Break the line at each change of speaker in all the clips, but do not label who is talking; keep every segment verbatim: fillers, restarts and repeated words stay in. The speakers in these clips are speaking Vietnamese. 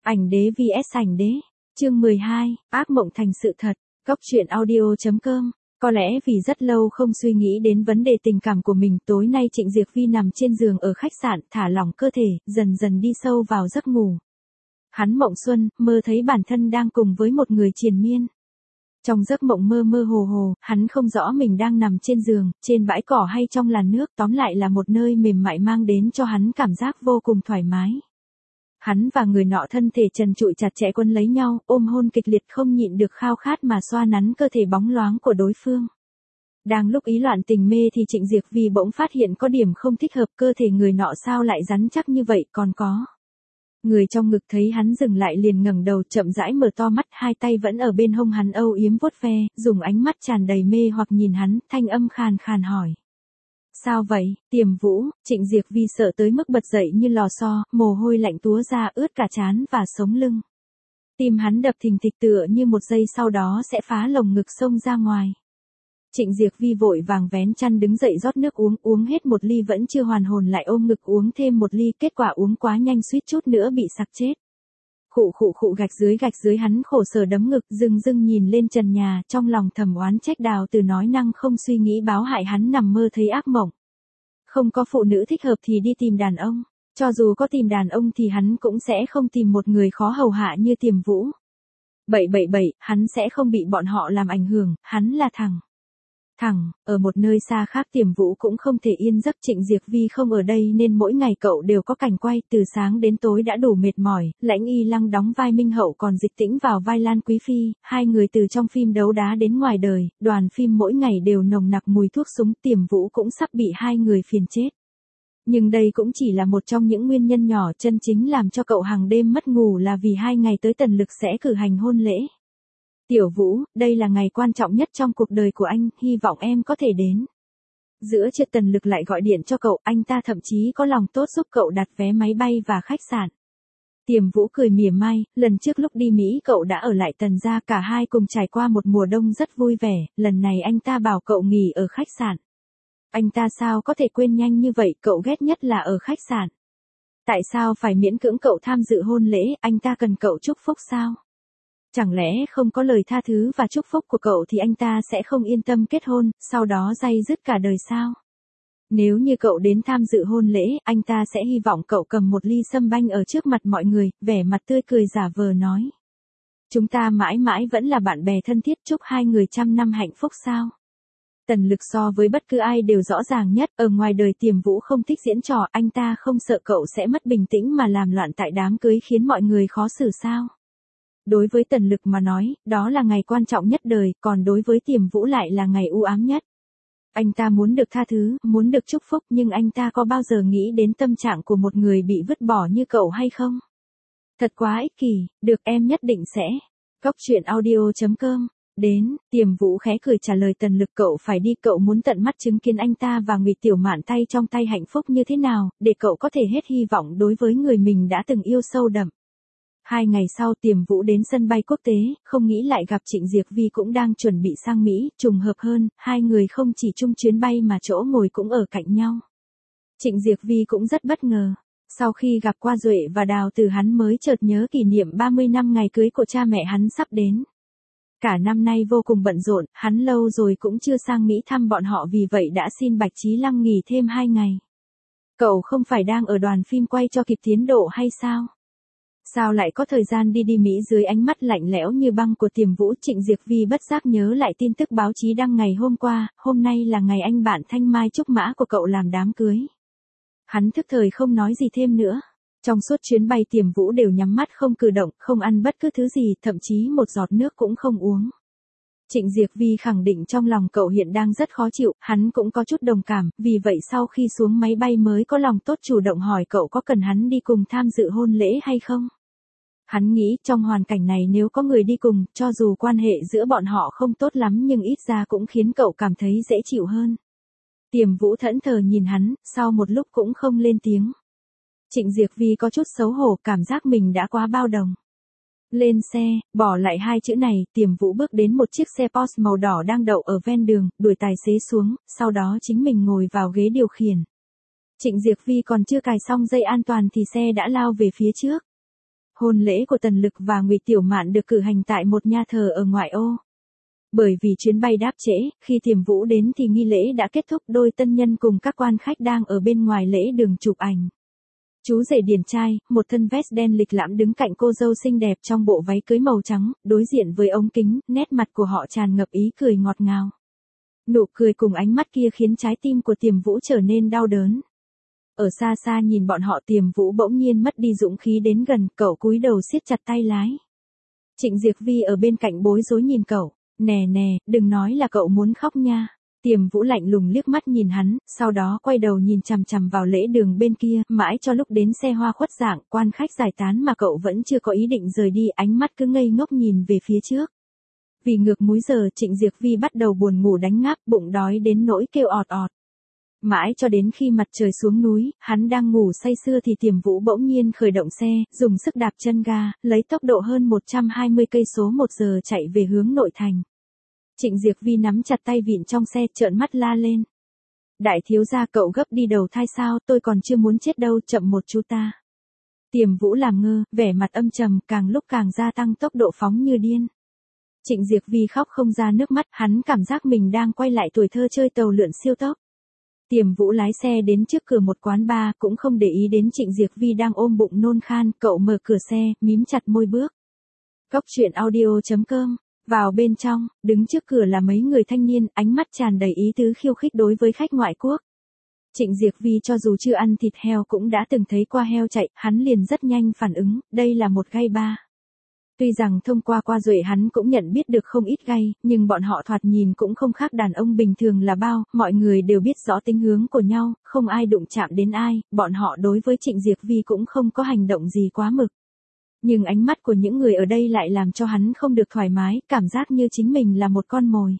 Ảnh đế vs ảnh đế. Chương mười hai, ác mộng thành sự thật. Cốc truyện audio chấm com. Có lẽ vì rất lâu không suy nghĩ đến vấn đề tình cảm của mình, tối nay Trịnh Diệc Vi nằm trên giường ở khách sạn, thả lỏng cơ thể, dần dần đi sâu vào giấc ngủ. Hắn mộng xuân, mơ thấy bản thân đang cùng với một người triền miên. Trong giấc mộng mơ mơ hồ hồ, hắn không rõ mình đang nằm trên giường, trên bãi cỏ hay trong làn nước, tóm lại là một nơi mềm mại mang đến cho hắn cảm giác vô cùng thoải mái. Hắn và người nọ thân thể trần trụi chặt chẽ quấn lấy nhau, ôm hôn kịch liệt, không nhịn được khao khát mà xoa nắn cơ thể bóng loáng của đối phương. Đang lúc ý loạn tình mê thì Trịnh Diệc Vi bỗng phát hiện có điểm không thích hợp, cơ thể người nọ sao lại rắn chắc như vậy, còn có. Người trong ngực thấy hắn dừng lại liền ngẩng đầu, chậm rãi mở to mắt, hai tay vẫn ở bên hông hắn âu yếm vuốt ve, dùng ánh mắt tràn đầy mê hoặc nhìn hắn, thanh âm khàn khàn hỏi. Sao vậy, Tiềm Vũ? Trịnh Diệc Vi sợ tới mức bật dậy như lò xo, mồ hôi lạnh túa ra ướt cả trán và sống lưng. Tim hắn đập thình thịch tựa như một giây sau đó sẽ phá lồng ngực xông ra ngoài. Trịnh Diệc Vi vội vàng vén chăn đứng dậy rót nước uống, uống hết một ly vẫn chưa hoàn hồn lại ôm ngực uống thêm một ly, kết quả uống quá nhanh suýt chút nữa bị sặc chết. Khụ khụ khụ, gạch dưới gạch dưới, hắn khổ sở đấm ngực, dưng dưng nhìn lên trần nhà, trong lòng thầm oán trách Đào Từ nói năng không suy nghĩ báo hại hắn nằm mơ thấy ác mộng. Không có phụ nữ thích hợp thì đi tìm đàn ông, cho dù có tìm đàn ông thì hắn cũng sẽ không tìm một người khó hầu hạ như Tiềm Vũ. Bậy bậy bậy, hắn sẽ không bị bọn họ làm ảnh hưởng, hắn là thằng. Thằng, ở một nơi xa khác Tiềm Vũ cũng không thể yên giấc, Trịnh Diệc Vi không ở đây nên mỗi ngày cậu đều có cảnh quay, từ sáng đến tối đã đủ mệt mỏi. Lãnh Y Lăng đóng vai Minh Hậu còn Dịch Tĩnh vào vai Lan Quý Phi, hai người từ trong phim đấu đá đến ngoài đời, đoàn phim mỗi ngày đều nồng nặc mùi thuốc súng, Tiềm Vũ cũng sắp bị hai người phiền chết. Nhưng đây cũng chỉ là một trong những nguyên nhân nhỏ, chân chính làm cho cậu hàng đêm mất ngủ là vì hai ngày tới Tần Lực sẽ cử hành hôn lễ. Tiểu Vũ, đây là ngày quan trọng nhất trong cuộc đời của anh, hy vọng em có thể đến. Giữa trưa Tần Lực lại gọi điện cho cậu, anh ta thậm chí có lòng tốt giúp cậu đặt vé máy bay và khách sạn. Tiềm Vũ cười mỉa mai, lần trước lúc đi Mỹ cậu đã ở lại Tần gia, cả hai cùng trải qua một mùa đông rất vui vẻ, lần này anh ta bảo cậu nghỉ ở khách sạn. Anh ta sao có thể quên nhanh như vậy, cậu ghét nhất là ở khách sạn. Tại sao phải miễn cưỡng cậu tham dự hôn lễ, anh ta cần cậu chúc phúc sao? Chẳng lẽ không có lời tha thứ và chúc phúc của cậu thì anh ta sẽ không yên tâm kết hôn, sau đó day dứt cả đời sao? Nếu như cậu đến tham dự hôn lễ, anh ta sẽ hy vọng cậu cầm một ly sâm banh ở trước mặt mọi người, vẻ mặt tươi cười giả vờ nói. Chúng ta mãi mãi vẫn là bạn bè thân thiết, chúc hai người trăm năm hạnh phúc sao? Tần Lực so với bất cứ ai đều rõ ràng nhất, ở ngoài đời Tiềm Vũ không thích diễn trò, anh ta không sợ cậu sẽ mất bình tĩnh mà làm loạn tại đám cưới khiến mọi người khó xử sao? Đối với Tần Lực mà nói, đó là ngày quan trọng nhất đời, còn đối với Tiềm Vũ lại là ngày u ám nhất. Anh ta muốn được tha thứ, muốn được chúc phúc, nhưng anh ta có bao giờ nghĩ đến tâm trạng của một người bị vứt bỏ như cậu hay không? Thật quá ích kỷ, được em nhất định sẽ. Cốc truyện audio chấm com. Đến, Tiềm Vũ khẽ cười trả lời Tần Lực, cậu phải đi, cậu muốn tận mắt chứng kiến anh ta và Ngụy Tiểu Mạn tay trong tay hạnh phúc như thế nào, để cậu có thể hết hy vọng đối với người mình đã từng yêu sâu đậm. Hai ngày sau Tiềm Vũ đến sân bay quốc tế, không nghĩ lại gặp Trịnh Diệc Vi cũng đang chuẩn bị sang Mỹ, trùng hợp hơn, hai người không chỉ chung chuyến bay mà chỗ ngồi cũng ở cạnh nhau. Trịnh Diệc Vi cũng rất bất ngờ. Sau khi gặp qua Duệ và Đào Từ hắn mới chợt nhớ kỷ niệm ba mươi năm ngày cưới của cha mẹ hắn sắp đến. Cả năm nay vô cùng bận rộn, hắn lâu rồi cũng chưa sang Mỹ thăm bọn họ, vì vậy đã xin Bạch Chí Lăng nghỉ thêm hai ngày. Cậu không phải đang ở đoàn phim quay cho kịp tiến độ hay sao? Sao lại có thời gian đi đi Mỹ? Dưới ánh mắt lạnh lẽo như băng của Tiềm Vũ, Trịnh Diệc Vi bất giác nhớ lại tin tức báo chí đăng ngày hôm qua, hôm nay là ngày anh bạn Thanh Mai Trúc Mã của cậu làm đám cưới. Hắn thức thời không nói gì thêm nữa. Trong suốt chuyến bay Tiềm Vũ đều nhắm mắt không cử động, không ăn bất cứ thứ gì, thậm chí một giọt nước cũng không uống. Trịnh Diệc Vi khẳng định trong lòng cậu hiện đang rất khó chịu, hắn cũng có chút đồng cảm, vì vậy sau khi xuống máy bay mới có lòng tốt chủ động hỏi cậu có cần hắn đi cùng tham dự hôn lễ hay không. Hắn nghĩ trong hoàn cảnh này nếu có người đi cùng, cho dù quan hệ giữa bọn họ không tốt lắm nhưng ít ra cũng khiến cậu cảm thấy dễ chịu hơn. Tiềm Vũ thẫn thờ nhìn hắn, sau một lúc cũng không lên tiếng. Trịnh Diệc Vi có chút xấu hổ, cảm giác mình đã quá bao đồng. Lên xe, bỏ lại hai chữ này, Tiềm Vũ bước đến một chiếc xe Porsche màu đỏ đang đậu ở ven đường, đuổi tài xế xuống, sau đó chính mình ngồi vào ghế điều khiển. Trịnh Diệc Vi còn chưa cài xong dây an toàn thì xe đã lao về phía trước. Hôn lễ của Tần Lực và Ngụy Tiểu Mạn được cử hành tại một nhà thờ ở ngoại ô. Bởi vì chuyến bay đáp trễ, khi Tiềm Vũ đến thì nghi lễ đã kết thúc, đôi tân nhân cùng các quan khách đang ở bên ngoài lễ đường chụp ảnh. Chú rể điển trai, một thân vest đen lịch lãm đứng cạnh cô dâu xinh đẹp trong bộ váy cưới màu trắng, đối diện với ống kính, nét mặt của họ tràn ngập ý cười ngọt ngào. Nụ cười cùng ánh mắt kia khiến trái tim của Tiềm Vũ trở nên đau đớn. Ở xa xa nhìn bọn họ, Tiềm Vũ bỗng nhiên mất đi dũng khí đến gần, cậu cúi đầu siết chặt tay lái. Trịnh Diệc Vi ở bên cạnh bối rối nhìn cậu, nè nè, đừng nói là cậu muốn khóc nha. Tiềm Vũ lạnh lùng liếc mắt nhìn hắn, sau đó quay đầu nhìn chằm chằm vào lễ đường bên kia, mãi cho lúc đến xe hoa khuất dạng, quan khách giải tán mà cậu vẫn chưa có ý định rời đi, ánh mắt cứ ngây ngốc nhìn về phía trước. Vì ngược múi giờ, Trịnh Diệc Vi bắt đầu buồn ngủ đánh ngáp, bụng đói đến nỗi kêu ọt ọt. Mãi cho đến khi mặt trời xuống núi, hắn đang ngủ say sưa thì Tiềm Vũ bỗng nhiên khởi động xe, dùng sức đạp chân ga, lấy tốc độ hơn một trăm hai mươi cây số một giờ chạy về hướng nội thành. Trịnh Diệc Vi nắm chặt tay vịn trong xe, trợn mắt la lên. Đại thiếu gia, cậu gấp đi đầu thai sao, tôi còn chưa muốn chết đâu, chậm một chút ta. Tiềm Vũ làm ngơ, vẻ mặt âm trầm, càng lúc càng gia tăng tốc độ phóng như điên. Trịnh Diệc Vi khóc không ra nước mắt, hắn cảm giác mình đang quay lại tuổi thơ chơi tàu lượn siêu tốc. Tiềm Vũ lái xe đến trước cửa một quán bar, cũng không để ý đến Trịnh Diệc Vi đang ôm bụng nôn khan, cậu mở cửa xe, mím chặt môi bước. Cốc truyện audio chấm com. Vào bên trong, đứng trước cửa là mấy người thanh niên, ánh mắt tràn đầy ý tứ khiêu khích đối với khách ngoại quốc. Trịnh Diệc Vi cho dù chưa ăn thịt heo cũng đã từng thấy qua heo chạy, hắn liền rất nhanh phản ứng, đây là một gay bar. Tuy rằng thông qua qua duệ hắn cũng nhận biết được không ít gay, nhưng bọn họ thoạt nhìn cũng không khác đàn ông bình thường là bao, mọi người đều biết rõ tính hướng của nhau, không ai đụng chạm đến ai, bọn họ đối với Trịnh Diệc Vi cũng không có hành động gì quá mực. Nhưng ánh mắt của những người ở đây lại làm cho hắn không được thoải mái, cảm giác như chính mình là một con mồi.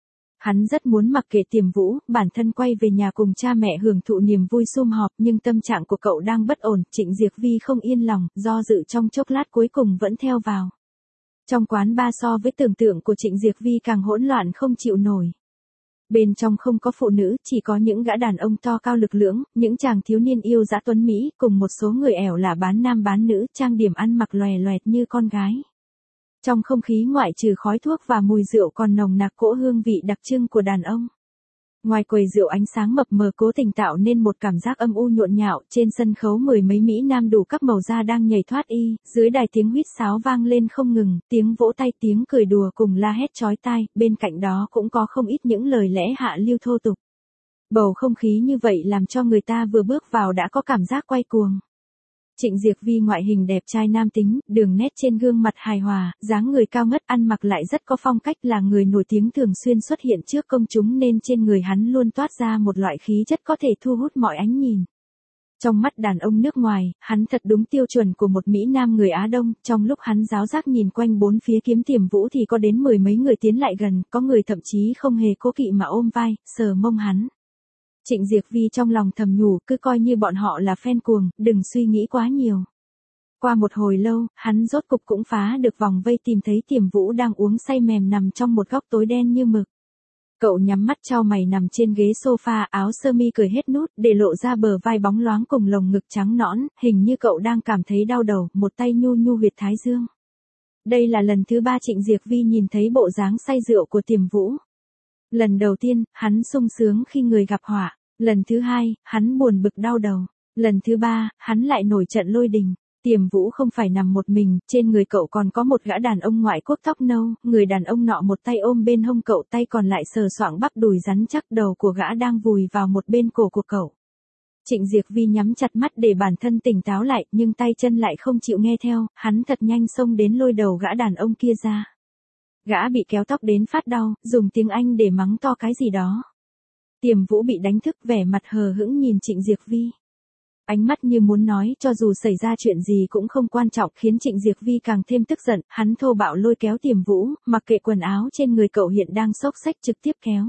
Hắn rất muốn mặc kệ Tiềm Vũ, bản thân quay về nhà cùng cha mẹ hưởng thụ niềm vui sum họp, nhưng tâm trạng của cậu đang bất ổn, Trịnh Diệc Vi không yên lòng, do dự trong chốc lát cuối cùng vẫn theo vào. Trong quán bar so với tưởng tượng của Trịnh Diệc Vi càng hỗn loạn không chịu nổi. Bên trong không có phụ nữ, chỉ có những gã đàn ông to cao lực lưỡng, những chàng thiếu niên yêu dã tuấn Mỹ, cùng một số người ẻo là bán nam bán nữ, trang điểm ăn mặc lòe loẹt như con gái. Trong không khí ngoại trừ khói thuốc và mùi rượu còn nồng nặc cỗ hương vị đặc trưng của đàn ông. Ngoài quầy rượu ánh sáng mập mờ cố tình tạo nên một cảm giác âm u nhộn nhạo, trên sân khấu mười mấy mỹ nam đủ các màu da đang nhảy thoát y, dưới đài tiếng huýt sáo vang lên không ngừng, tiếng vỗ tay, tiếng cười đùa cùng la hét chói tai, bên cạnh đó cũng có không ít những lời lẽ hạ lưu thô tục. Bầu không khí như vậy làm cho người ta vừa bước vào đã có cảm giác quay cuồng. Trịnh Diệc Vi ngoại hình đẹp trai nam tính, đường nét trên gương mặt hài hòa, dáng người cao ngất, ăn mặc lại rất có phong cách, là người nổi tiếng thường xuyên xuất hiện trước công chúng nên trên người hắn luôn toát ra một loại khí chất có thể thu hút mọi ánh nhìn. Trong mắt đàn ông nước ngoài, hắn thật đúng tiêu chuẩn của một Mỹ Nam người Á Đông, trong lúc hắn giáo giác nhìn quanh bốn phía kiếm Tiềm Vũ thì có đến mười mấy người tiến lại gần, có người thậm chí không hề cố kỵ mà ôm vai, sờ mông hắn. Trịnh Diệc Vi trong lòng thầm nhủ, cứ coi như bọn họ là fan cuồng, đừng suy nghĩ quá nhiều. Qua một hồi lâu, hắn rốt cục cũng phá được vòng vây, tìm thấy Tiềm Vũ đang uống say mềm nằm trong một góc tối đen như mực. Cậu nhắm mắt chau mày nằm trên ghế sofa, áo sơ mi cởi hết nút, để lộ ra bờ vai bóng loáng cùng lồng ngực trắng nõn, hình như cậu đang cảm thấy đau đầu, một tay nhu nhu huyệt thái dương. Đây là lần thứ ba Trịnh Diệc Vi nhìn thấy bộ dáng say rượu của Tiềm Vũ. Lần đầu tiên, hắn sung sướng khi người gặp họa. Lần thứ hai, hắn buồn bực đau đầu. Lần thứ ba, hắn lại nổi trận lôi đình. Tiềm Vũ không phải nằm một mình, trên người cậu còn có một gã đàn ông ngoại quốc tóc nâu, người đàn ông nọ một tay ôm bên hông cậu, tay còn lại sờ soạng bắp đùi rắn chắc, đầu của gã đang vùi vào một bên cổ của cậu. Trịnh Diệc Vi nhắm chặt mắt để bản thân tỉnh táo lại, nhưng tay chân lại không chịu nghe theo, hắn thật nhanh xông đến lôi đầu gã đàn ông kia ra. Gã bị kéo tóc đến phát đau, dùng tiếng Anh để mắng to cái gì đó. Tiềm Vũ bị đánh thức, vẻ mặt hờ hững nhìn Trịnh Diệc Vi. Ánh mắt như muốn nói cho dù xảy ra chuyện gì cũng không quan trọng, khiến Trịnh Diệc Vi càng thêm tức giận, hắn thô bạo lôi kéo Tiềm Vũ, mặc kệ quần áo trên người cậu hiện đang xốc xách trực tiếp kéo.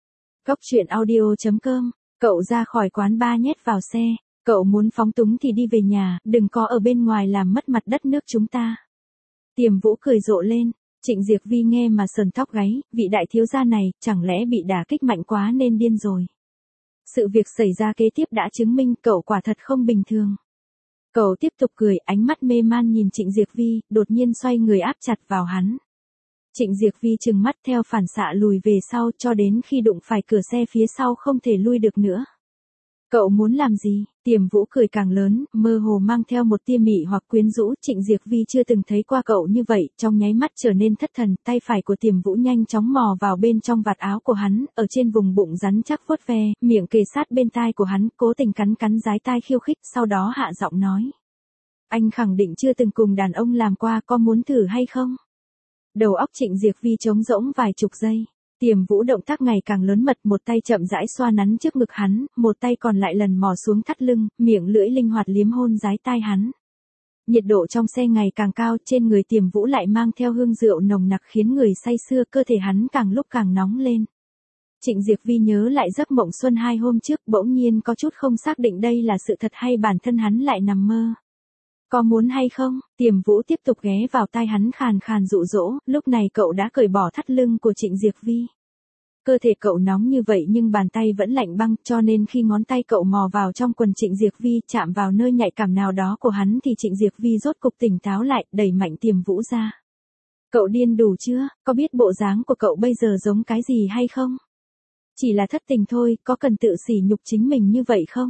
Cốc truyện audio chấm com, cậu ra khỏi quán bar nhét vào xe, cậu muốn phóng túng thì đi về nhà, đừng có ở bên ngoài làm mất mặt đất nước chúng ta. Tiềm Vũ cười rộ lên. Trịnh Diệc Vi nghe mà sờn tóc gáy, vị đại thiếu gia này, chẳng lẽ bị đả kích mạnh quá nên điên rồi. Sự việc xảy ra kế tiếp đã chứng minh cậu quả thật không bình thường. Cậu tiếp tục cười, ánh mắt mê man nhìn Trịnh Diệc Vi, đột nhiên xoay người áp chặt vào hắn. Trịnh Diệc Vi trừng mắt theo phản xạ lùi về sau cho đến khi đụng phải cửa xe phía sau không thể lui được nữa. Cậu muốn làm gì? Tiềm Vũ cười càng lớn, mơ hồ mang theo một tia mị hoặc quyến rũ. Trịnh Diệc Vi chưa từng thấy qua cậu như vậy, trong nháy mắt trở nên thất thần. Tay phải của Tiềm Vũ nhanh chóng mò vào bên trong vạt áo của hắn, ở trên vùng bụng rắn chắc vuốt ve, miệng kề sát bên tai của hắn, cố tình cắn cắn dái tai khiêu khích, sau đó hạ giọng nói. Anh khẳng định chưa từng cùng đàn ông làm qua, có muốn thử hay không? Đầu óc Trịnh Diệc Vi trống rỗng vài chục giây. Tiềm Vũ động tác ngày càng lớn mật, một tay chậm rãi xoa nắn trước ngực hắn, một tay còn lại lần mò xuống thắt lưng, miệng lưỡi linh hoạt liếm hôn dái tai hắn. Nhiệt độ trong xe ngày càng cao, trên người Tiềm Vũ lại mang theo hương rượu nồng nặc khiến người say sưa, cơ thể hắn càng lúc càng nóng lên. Trịnh Diệc Vi nhớ lại giấc mộng xuân hai hôm trước, bỗng nhiên có chút không xác định đây là sự thật hay bản thân hắn lại nằm mơ. Có muốn hay không? Tiềm Vũ tiếp tục ghé vào tai hắn khàn khàn dụ dỗ, lúc này cậu đã cởi bỏ thắt lưng của Trịnh Diệc Vi. Cơ thể cậu nóng như vậy nhưng bàn tay vẫn lạnh băng, cho nên khi ngón tay cậu mò vào trong quần Trịnh Diệc Vi chạm vào nơi nhạy cảm nào đó của hắn thì Trịnh Diệc Vi rốt cục tỉnh táo lại, đẩy mạnh Tiềm Vũ ra. Cậu điên đủ chưa? Có biết bộ dáng của cậu bây giờ giống cái gì hay không? Chỉ là thất tình thôi, có cần tự sỉ nhục chính mình như vậy không?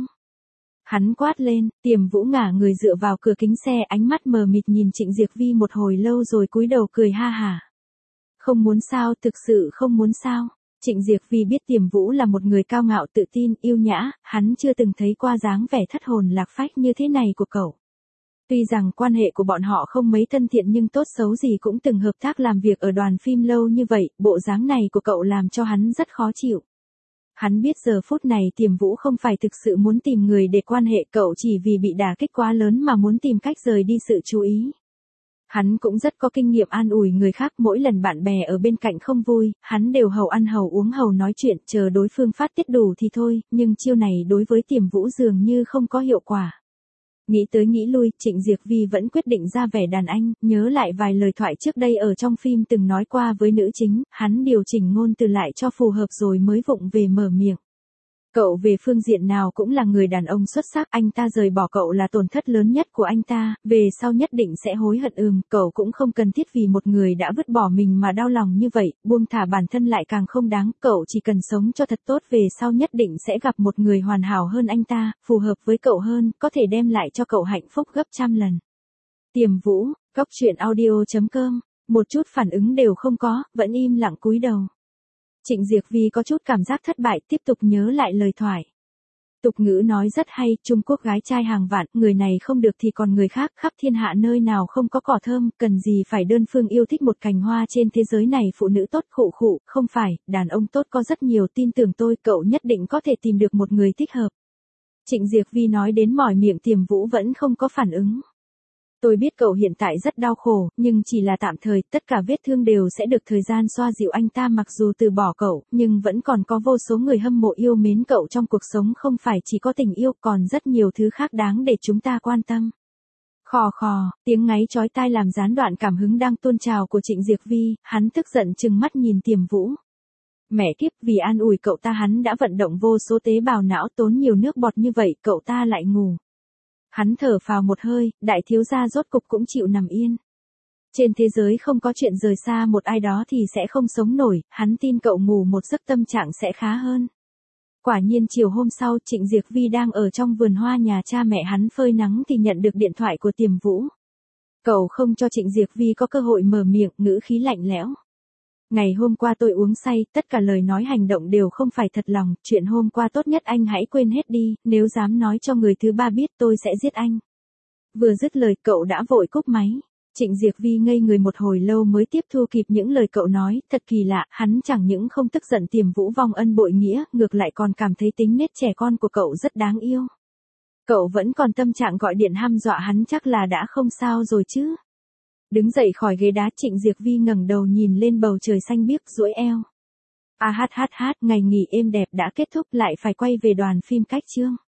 Hắn quát lên. Tiềm Vũ ngả người dựa vào cửa kính xe, ánh mắt mờ mịt nhìn Trịnh Diệc Vi một hồi lâu rồi cúi đầu cười ha hả. Không muốn sao, thực sự không muốn sao. Trịnh Diệc Vi biết Tiềm Vũ là một người cao ngạo tự tin, yêu nhã, hắn chưa từng thấy qua dáng vẻ thất hồn lạc phách như thế này của cậu. Tuy rằng quan hệ của bọn họ không mấy thân thiện nhưng tốt xấu gì cũng từng hợp tác làm việc ở đoàn phim lâu như vậy, bộ dáng này của cậu làm cho hắn rất khó chịu. Hắn biết giờ phút này Tiềm Vũ không phải thực sự muốn tìm người để quan hệ, cậu chỉ vì bị đả kích quá lớn mà muốn tìm cách rời đi sự chú ý. Hắn cũng rất có kinh nghiệm an ủi người khác, mỗi lần bạn bè ở bên cạnh không vui, hắn đều hầu ăn hầu uống hầu nói chuyện, chờ đối phương phát tiết đủ thì thôi, nhưng chiêu này đối với Tiềm Vũ dường như không có hiệu quả. Nghĩ tới nghĩ lui, Trịnh Diệc Vi vẫn quyết định ra vẻ đàn anh, nhớ lại vài lời thoại trước đây ở trong phim từng nói qua với nữ chính, hắn điều chỉnh ngôn từ lại cho phù hợp rồi mới vụng về mở miệng. Cậu về phương diện nào cũng là người đàn ông xuất sắc, anh ta rời bỏ cậu là tổn thất lớn nhất của anh ta, về sau nhất định sẽ hối hận. Ừm, cậu cũng không cần thiết vì một người đã vứt bỏ mình mà đau lòng như vậy, buông thả bản thân lại càng không đáng, cậu chỉ cần sống cho thật tốt, về sau nhất định sẽ gặp một người hoàn hảo hơn anh ta, phù hợp với cậu hơn, có thể đem lại cho cậu hạnh phúc gấp trăm lần. Tiềm Vũ, Cóc Truyện Audio chấm com, một chút phản ứng đều không có, vẫn im lặng cúi đầu. Trịnh Diệc Vi có chút cảm giác thất bại, tiếp tục nhớ lại lời thoại. Tục ngữ nói rất hay, Trung Quốc gái trai hàng vạn, người này không được thì còn người khác, khắp thiên hạ nơi nào không có cỏ thơm, cần gì phải đơn phương yêu thích một cành hoa trên thế giới này. Phụ nữ tốt khụ khụ, không phải, đàn ông tốt có rất nhiều, tin tưởng tôi, cậu nhất định có thể tìm được một người thích hợp. Trịnh Diệc Vi nói đến mỏi miệng, Tiềm Vũ vẫn không có phản ứng. Tôi biết cậu hiện tại rất đau khổ, nhưng chỉ là tạm thời, tất cả vết thương đều sẽ được thời gian xoa dịu. Anh ta mặc dù từ bỏ cậu, nhưng vẫn còn có vô số người hâm mộ yêu mến cậu trong cuộc sống, không phải chỉ có tình yêu, còn rất nhiều thứ khác đáng để chúng ta quan tâm. Khò khò, tiếng ngáy chói tai làm gián đoạn cảm hứng đang tuôn trào của Trịnh Diệc Vi, hắn tức giận trừng mắt nhìn Tiềm Vũ. Mẹ kiếp, vì an ủi cậu ta hắn đã vận động vô số tế bào não, tốn nhiều nước bọt như vậy, cậu ta lại ngủ. Hắn thở phào một hơi, đại thiếu gia rốt cục cũng chịu nằm yên. Trên thế giới không có chuyện rời xa một ai đó thì sẽ không sống nổi, hắn tin cậu ngủ một giấc tâm trạng sẽ khá hơn. Quả nhiên chiều hôm sau, Trịnh Diệc Vi đang ở trong vườn hoa nhà cha mẹ hắn phơi nắng thì nhận được điện thoại của Tiềm Vũ. Cậu không cho Trịnh Diệc Vi có cơ hội mở miệng, ngữ khí lạnh lẽo. Ngày hôm qua tôi uống say, tất cả lời nói hành động đều không phải thật lòng, chuyện hôm qua tốt nhất anh hãy quên hết đi, nếu dám nói cho người thứ ba biết tôi sẽ giết anh. Vừa dứt lời cậu đã vội cúp máy. Trịnh Diệc Vi ngây người một hồi lâu mới tiếp thu kịp những lời cậu nói, thật kỳ lạ, hắn chẳng những không tức giận Tiềm Vũ vong ân bội nghĩa, ngược lại còn cảm thấy tính nết trẻ con của cậu rất đáng yêu. Cậu vẫn còn tâm trạng gọi điện hăm dọa hắn, chắc là đã không sao rồi chứ. Đứng dậy khỏi ghế đá, Trịnh Diệc Vi ngẩng đầu nhìn lên bầu trời xanh biếc, duỗi eo. A hát hát hát, ngày nghỉ êm đẹp đã kết thúc, lại phải quay về đoàn phim cách chương.